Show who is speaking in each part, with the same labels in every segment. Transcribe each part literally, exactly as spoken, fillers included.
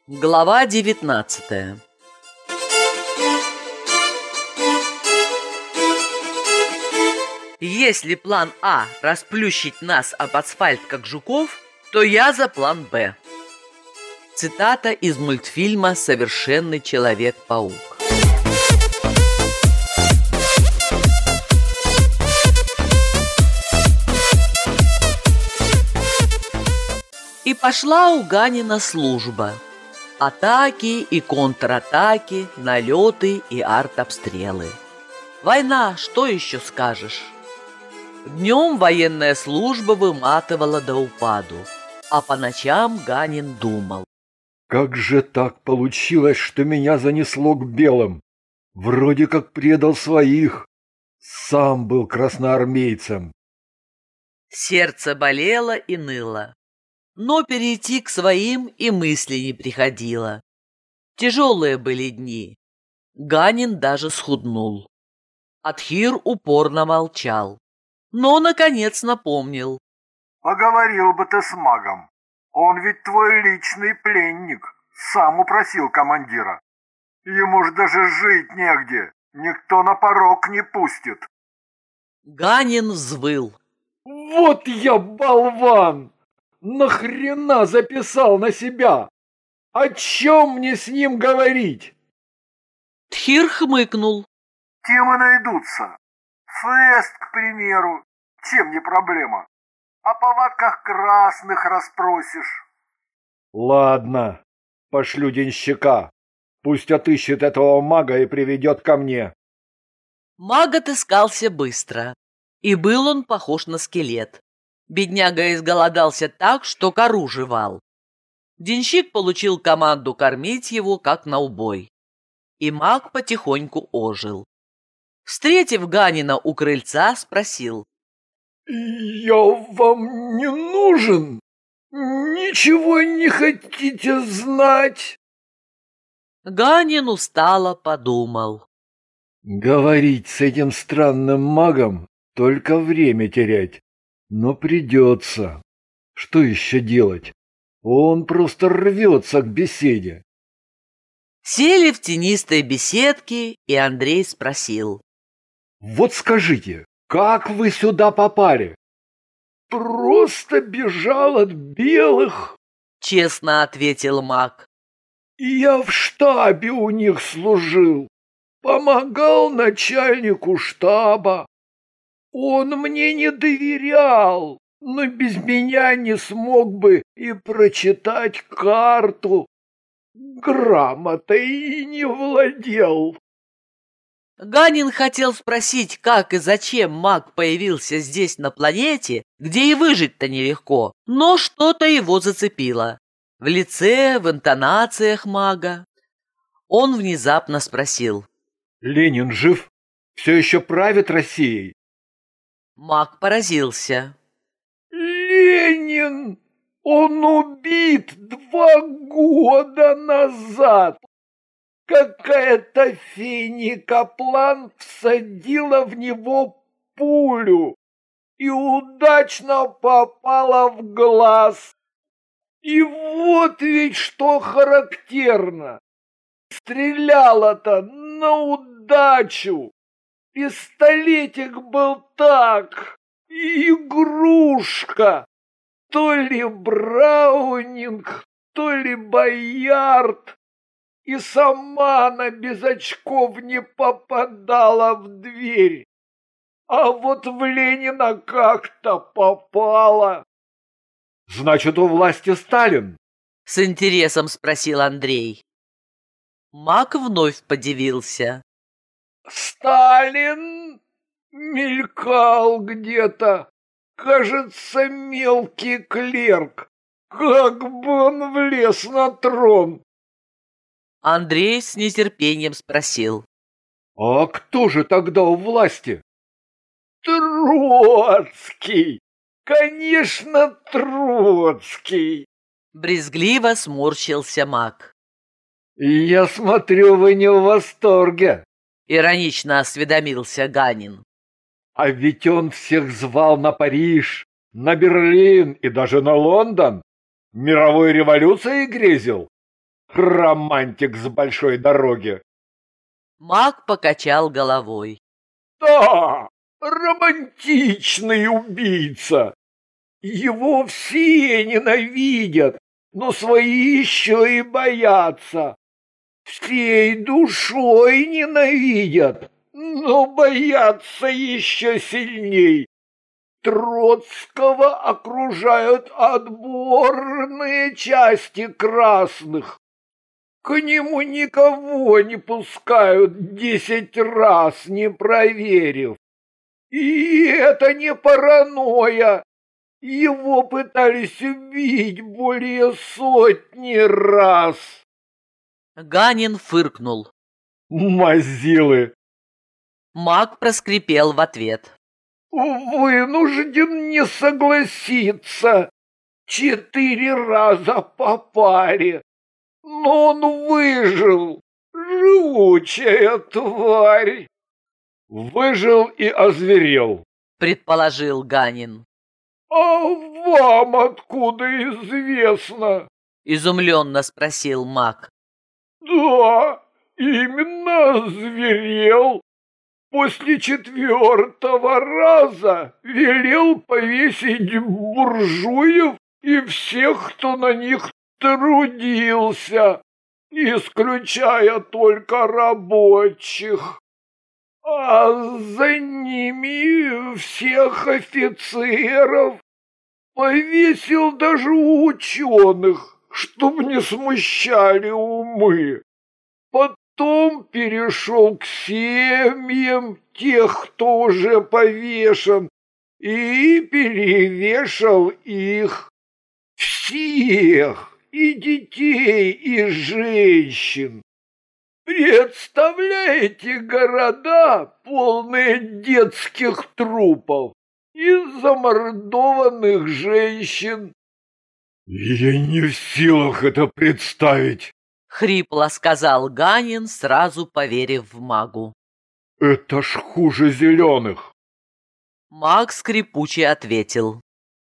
Speaker 1: Глава девятнадцатая. Если план А расплющить нас об асфальт как жуков, то я за план Б. Цитата из мультфильма «Совершенный Человек-паук». И пошла у Ганина служба. Атаки и контратаки, налеты и артобстрелы. Война, что еще скажешь? Днем военная служба выматывала до упаду, а по ночам Ганин думал.
Speaker 2: Как же так получилось, что меня занесло к белым? Вроде как предал своих. Сам был красноармейцем.
Speaker 1: Сердце болело и ныло. Но перейти к своим и мысли не приходило. Тяжелые были дни. Ганин даже схуднул. Атхир упорно молчал, но, наконец, напомнил.
Speaker 3: Поговорил бы ты с магом. Он ведь твой личный пленник. Сам упросил командира. Ему ж даже жить негде. Никто на порог не пустит.
Speaker 1: Ганин взвыл.
Speaker 2: Вот я болван! Нахрена записал на себя? О чем мне с ним говорить?
Speaker 1: Тхир хмыкнул.
Speaker 3: Темы найдутся. Фест, к примеру. Чем не проблема? О повадках красных расспросишь.
Speaker 2: Ладно, пошлю денщика. Пусть отыщет этого мага и приведет ко мне.
Speaker 1: Маг отыскался быстро. И был он похож на скелет. Бедняга изголодался так, что кору жевал. Денщик получил команду кормить его, как на убой. И маг потихоньку ожил. Встретив Ганина у крыльца, спросил.
Speaker 2: «Я вам не нужен? Ничего не хотите знать?»
Speaker 1: Ганин устало подумал.
Speaker 2: «Говорить с этим странным магом — только время терять. Но придется. Что еще делать? Он просто рвется к беседе».
Speaker 1: Сели в тенистой беседке, и Андрей спросил.
Speaker 2: «Вот скажите, как вы сюда попали?» «Просто бежал от белых»,
Speaker 1: — честно ответил маг.
Speaker 2: «Я в штабе у них служил, помогал начальнику штаба. Он мне не доверял, но без меня не смог бы и прочитать карту. Грамотой и не владел».
Speaker 1: Ганин хотел спросить, как и зачем маг появился здесь на планете, где и выжить-то нелегко, но что-то его зацепило. В лице, в интонациях мага. Он внезапно спросил.
Speaker 2: «Ленин жив? Все еще правит Россией?»
Speaker 1: Маг поразился.
Speaker 2: «Ленин! Он убит два года назад! Какая-то феня Каплан всадила в него пулю и удачно попала в глаз. И вот ведь что характерно. Стреляла-то на удачу. Пистолетик был так, игрушка. То ли Браунинг, то ли Боярд. И сама она без очков не попадала в дверь. А вот в Ленина как-то попала». «Значит, у власти Сталин?»
Speaker 1: — с интересом спросил Андрей. Маг вновь подивился.
Speaker 2: «Сталин мелькал где-то. Кажется, мелкий клерк. Как бы он влез на трон».
Speaker 1: Андрей с нетерпением спросил.
Speaker 2: «А кто же тогда у власти?» «Троцкий! Конечно, Троцкий!»
Speaker 1: Брезгливо сморщился маг.
Speaker 2: «Я смотрю, вы не в восторге»,
Speaker 1: — иронично осведомился Ганин.
Speaker 2: «А ведь он всех звал на Париж, на Берлин и даже на Лондон. Мировой революцией грезил. Романтик с большой дороги.
Speaker 1: Маг покачал головой.
Speaker 2: Да, романтичный убийца. Его все ненавидят, но свои еще и боятся. Всей душой ненавидят, но боятся еще сильней. Троцкого окружают отборные части красных. К нему никого не пускают десять раз, не проверив. И это не паранойя. Его пытались убить более сотни раз.
Speaker 1: Ганин фыркнул.
Speaker 2: Мазилы.
Speaker 1: Маг проскрипел в ответ.
Speaker 2: Вынужден не согласиться. Четыре раза по паре. Но он выжил. Живучая тварь. Выжил и озверел,
Speaker 1: предположил Ганин.
Speaker 2: А вам откуда известно?
Speaker 1: Изумленно спросил маг.
Speaker 2: Да, именно озверел. После четвертого раза велел повесить буржуев и всех, кто на них трудился, исключая только рабочих. А за ними всех офицеров, повесил даже ученых, чтоб не смущали умы. Потом перешел к семьям тех, кто уже повешен, и перевешал их. Всех, и детей, и женщин. Представляете города, полные детских трупов и замордованных женщин? Я не в силах это представить.
Speaker 1: Хрипло сказал Ганин, сразу поверив в магу.
Speaker 2: Это ж хуже зеленых.
Speaker 1: Маг скрипуче ответил.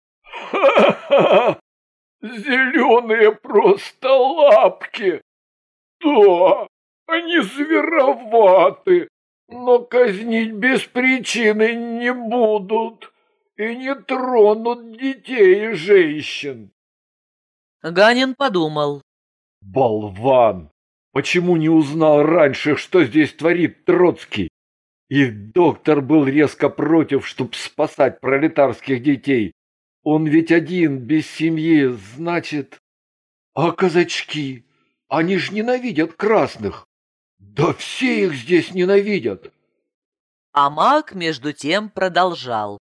Speaker 2: Ха-ха! Зеленые просто лапки. Да, они звероваты, но казнить без причины не будут и не тронут детей и женщин.
Speaker 1: Ганин подумал.
Speaker 2: Болван! Почему не узнал раньше, что здесь творит Троцкий? И доктор был резко против, чтоб спасать пролетарских детей. Он ведь один, без семьи, значит... А казачки? Они ж ненавидят красных. Да все их здесь ненавидят.
Speaker 1: А маг между тем продолжал.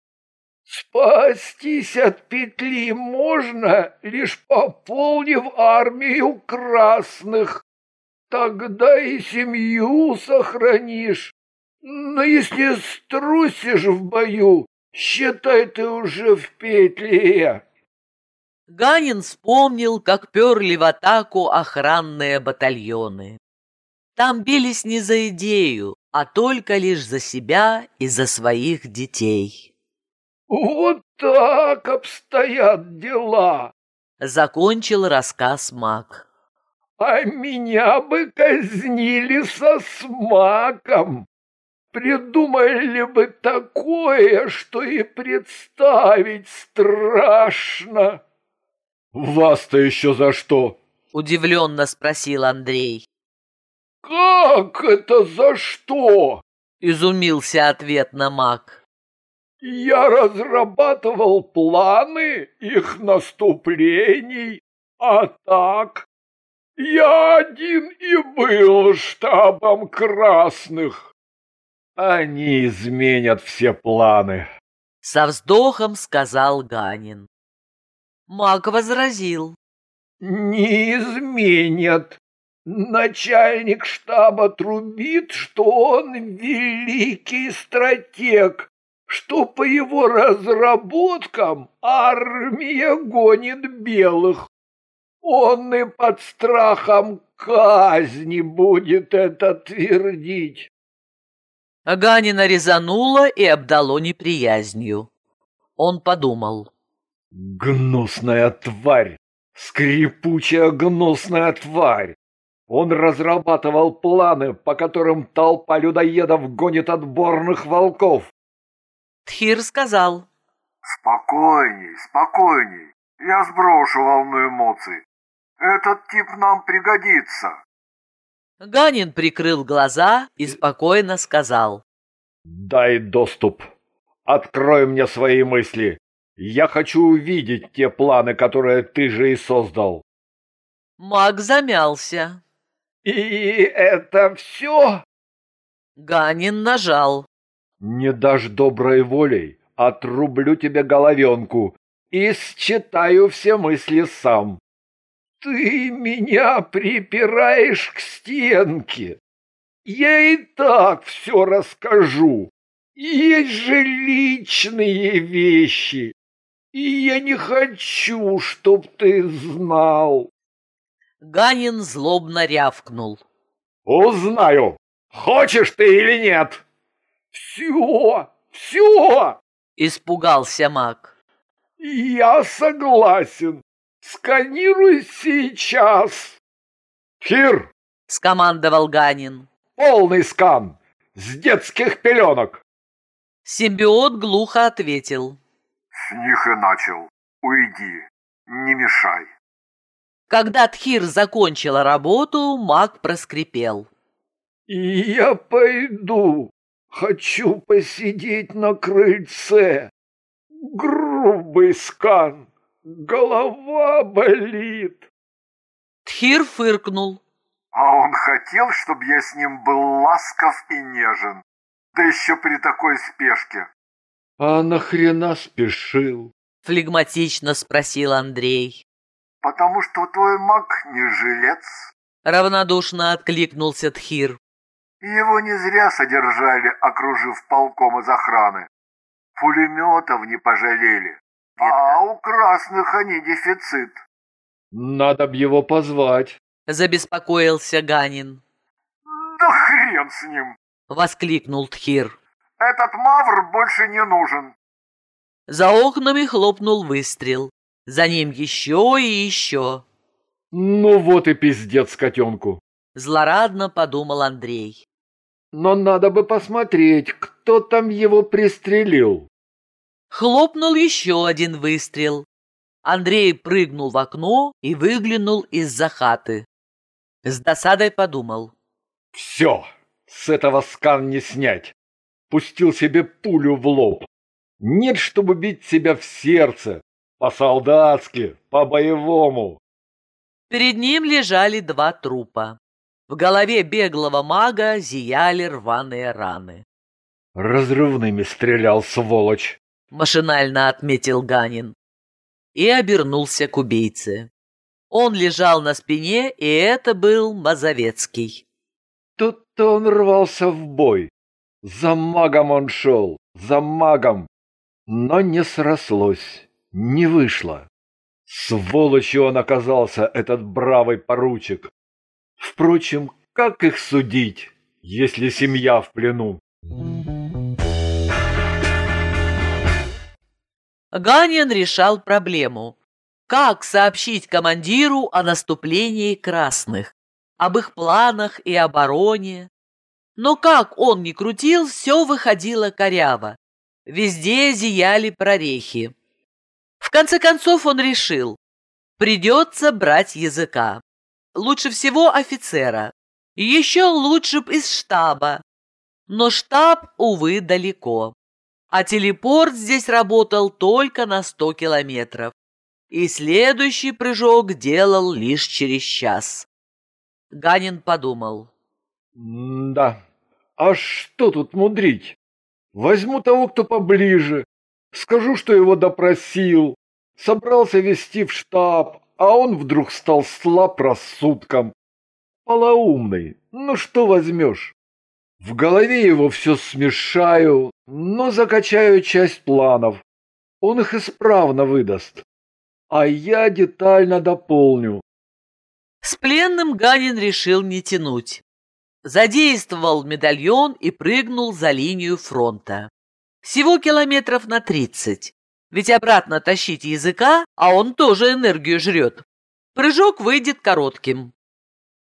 Speaker 2: Спастись от петли можно, лишь пополнив армию красных. Тогда и семью сохранишь. Но если струсишь в бою, считай, ты уже в петле.
Speaker 1: Ганин вспомнил, как перли в атаку охранные батальоны. Там бились не за идею, а только лишь за себя и за своих детей.
Speaker 2: Вот так обстоят дела.
Speaker 1: Закончил рассказ маг.
Speaker 2: А меня бы казнили со смаком. Придумали бы такое, что и представить страшно. Вас-то еще за что?
Speaker 1: Удивленно спросил Андрей.
Speaker 2: Как это за что?
Speaker 1: Изумился ответно маг.
Speaker 2: Я разрабатывал планы их наступлений, а так я один и был штабом красных. Они изменят все планы.
Speaker 1: Со вздохом сказал Ганин. Маг возразил.
Speaker 2: Не изменят. Начальник штаба трубит, что он великий стратег, что по его разработкам армия гонит белых. Он и под страхом казни будет это твердить.
Speaker 1: Ганина резануло и обдало неприязнью. Он подумал.
Speaker 2: Гнусная тварь! Скрипучая гнусная тварь! Он разрабатывал планы, по которым толпа людоедов гонит отборных волков.
Speaker 1: Тхир сказал:
Speaker 3: Спокойней, спокойней. Я сброшу волну эмоций. Этот тип нам пригодится.
Speaker 1: Ганин прикрыл глаза и спокойно сказал:
Speaker 2: Дай доступ. Открой мне свои мысли. Я хочу увидеть те планы, которые ты же и создал.
Speaker 1: Маг замялся.
Speaker 2: И это все?
Speaker 1: Ганин нажал.
Speaker 2: Не дашь доброй волей, отрублю тебе головенку и считаю все мысли сам. Ты меня припираешь к стенке. Я и так все расскажу. Есть же личные вещи. И я не хочу, чтоб ты знал.
Speaker 1: Ганин злобно рявкнул.
Speaker 2: Узнаю, хочешь ты или нет. Все, все.
Speaker 1: Испугался маг.
Speaker 2: Я согласен. Сканируй сейчас. Тхир,
Speaker 1: Скомандовал Ганин.
Speaker 2: полный скан. С детских пеленок.
Speaker 1: Симбиот глухо ответил.
Speaker 3: С них и начал. Уйди, не мешай.
Speaker 1: Когда Тхир закончила работу, маг проскрипел.
Speaker 2: Я пойду. Хочу посидеть на крыльце. Грубый скан. Голова болит.
Speaker 1: Тхир фыркнул.
Speaker 3: А он хотел, чтобы я с ним был ласков и нежен. Да еще при такой спешке.
Speaker 2: А нахрена спешил?
Speaker 1: Флегматично спросил Андрей.
Speaker 3: Потому что твой маг не жилец.
Speaker 1: Равнодушно откликнулся Тхир.
Speaker 3: Его не зря содержали, окружив полком из охраны. Пулеметов не пожалели. А у красных они дефицит.
Speaker 2: Надо б его позвать.
Speaker 1: Забеспокоился Ганин.
Speaker 3: Да хрен с ним.
Speaker 1: Воскликнул Тхир.
Speaker 3: Этот мавр больше не нужен.
Speaker 1: За окнами хлопнул выстрел. За ним еще и еще.
Speaker 2: Ну вот и пиздец котенку.
Speaker 1: Злорадно подумал Андрей.
Speaker 2: Но надо бы посмотреть, кто там его пристрелил.
Speaker 1: Хлопнул еще один выстрел. Андрей прыгнул в окно и выглянул из-за хаты. С досадой подумал.
Speaker 2: Все, с этого скан не снять. Пустил себе пулю в лоб. Нет, чтобы бить себя в сердце. По-солдатски, по-боевому.
Speaker 1: Перед ним лежали два трупа. В голове беглого мага зияли рваные раны.
Speaker 2: Разрывными стрелял, сволочь.
Speaker 1: Машинально отметил Ганин. И обернулся к убийце. Он лежал на спине, и это был Мазовецкий.
Speaker 2: Тут-то он рвался в бой. За магом он шел, за магом. Но не срослось, не вышло. Сволочью он оказался, этот бравый поручик. Впрочем, как их судить, если семья в плену?
Speaker 1: Ганин решал проблему. Как сообщить командиру о наступлении красных, об их планах и обороне? Но как он ни крутил, все выходило коряво. Везде зияли прорехи. В конце концов он решил, придется брать языка. Лучше всего офицера. И еще лучше б из штаба. Но штаб, увы, далеко. А телепорт здесь работал только на сто километров. И следующий прыжок делал лишь через час. Ганин подумал.
Speaker 2: Да, а что тут мудрить? Возьму того, кто поближе. Скажу, что его допросил. Собрался везти в штаб, а он вдруг стал слаб рассудком. Полоумный, ну что возьмешь? В голове его все смешаю, но закачаю часть планов. Он их исправно выдаст. А я детально дополню.
Speaker 1: С пленным Ганин решил не тянуть. Задействовал медальон и прыгнул за линию фронта. Всего километров на тридцать. Ведь обратно тащить языка, а он тоже энергию жрет. Прыжок выйдет коротким.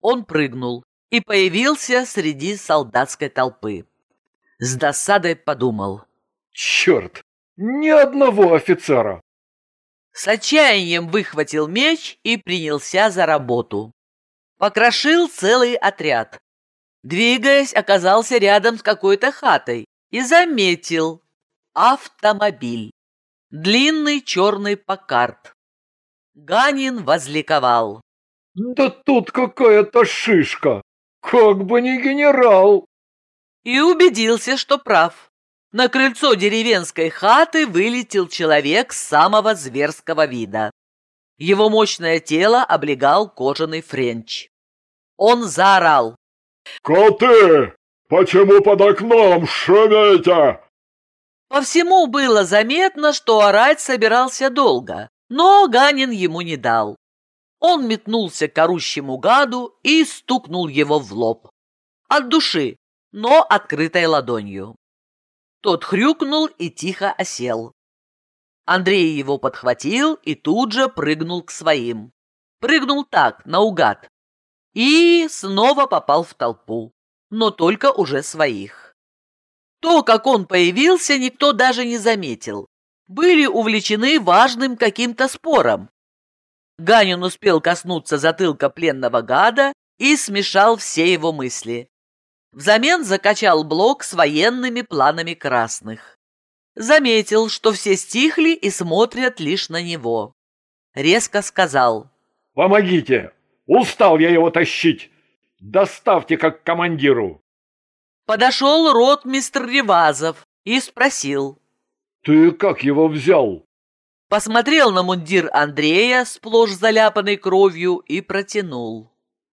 Speaker 1: Он прыгнул и появился среди солдатской толпы. С досадой подумал:
Speaker 2: черт, ни одного офицера.
Speaker 1: С отчаянием выхватил меч и принялся за работу. Покрошил целый отряд. Двигаясь, оказался рядом с какой-то хатой и заметил автомобиль. Длинный черный Паккарт. Ганин возликовал:
Speaker 2: Да тут какая-то шишка, как бы не генерал.
Speaker 1: И убедился, что прав. На крыльцо деревенской хаты вылетел человек самого зверского вида. Его мощное тело облегал кожаный френч. Он заорал:
Speaker 3: «Коты! Почему под окном шумите?»
Speaker 1: По всему было заметно, что орать собирался долго, но Ганин ему не дал. Он метнулся к орущему гаду и стукнул его в лоб. От души, но открытой ладонью. Тот хрюкнул и тихо осел. Андрей его подхватил и тут же прыгнул к своим. Прыгнул так, наугад. И снова попал в толпу, но только уже своих. То, как он появился, никто даже не заметил. Были увлечены важным каким-то спором. Ганин успел коснуться затылка пленного гада и смешал все его мысли. Взамен закачал блок с военными планами красных. Заметил, что все стихли и смотрят лишь на него. Резко сказал:
Speaker 2: Помогите, устал я его тащить. Доставьте как командиру.
Speaker 1: Подошел ротмистр Ревазов и спросил:
Speaker 2: Ты как его взял?
Speaker 1: Посмотрел на мундир Андрея, сплошь заляпанный кровью, и протянул: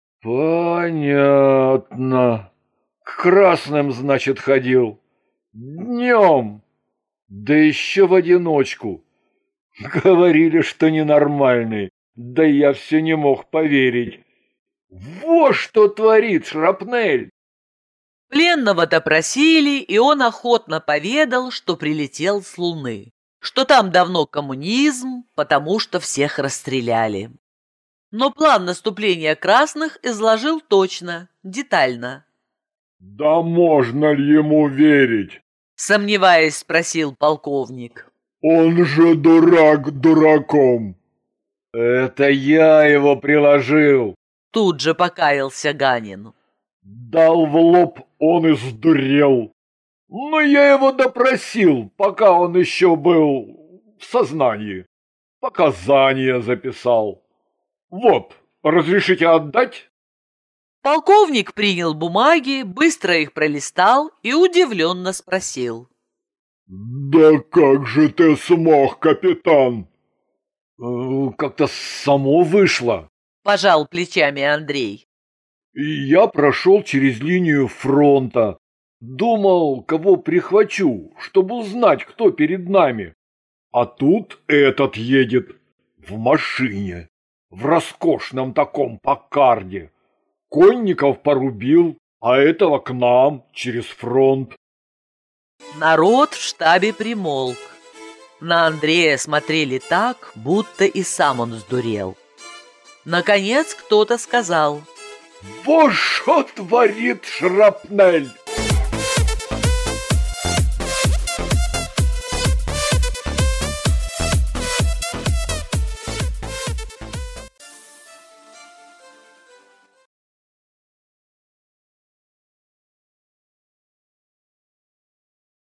Speaker 2: Понятно. К красным, значит, ходил. Днем. Да еще в одиночку. Говорили, что ненормальный. Да я все не мог поверить. Вот что творит шрапнель.
Speaker 1: Пленного допросили, и он охотно поведал, что прилетел с Луны, что там давно коммунизм, потому что всех расстреляли. Но план наступления красных изложил точно, детально.
Speaker 3: «Да можно ли ему верить?»
Speaker 1: — сомневаясь, спросил полковник.
Speaker 3: «Он же дурак дураком!»
Speaker 2: Это я его приложил.
Speaker 1: Тут же покаялся Ганин.
Speaker 3: Дал в лоб, он и сдурел. Но я его допросил, пока он еще был в сознании. Показания записал. Вот, разрешите отдать?
Speaker 1: Полковник принял бумаги, быстро их пролистал и удивленно спросил:
Speaker 3: «Да как же ты смог, капитан?»
Speaker 2: «Как-то само вышло»,
Speaker 1: — пожал плечами Андрей.
Speaker 2: «И я прошел через линию фронта. Думал, кого прихвачу, чтобы узнать, кто перед нами. А тут этот едет в машине, в роскошном таком Паккарде. Конников порубил, а этого к нам через фронт».
Speaker 1: Народ в штабе примолк. На Андрея смотрели так, будто и сам он сдурел. Наконец кто-то сказал:
Speaker 3: «Вот что творит шрапнель!»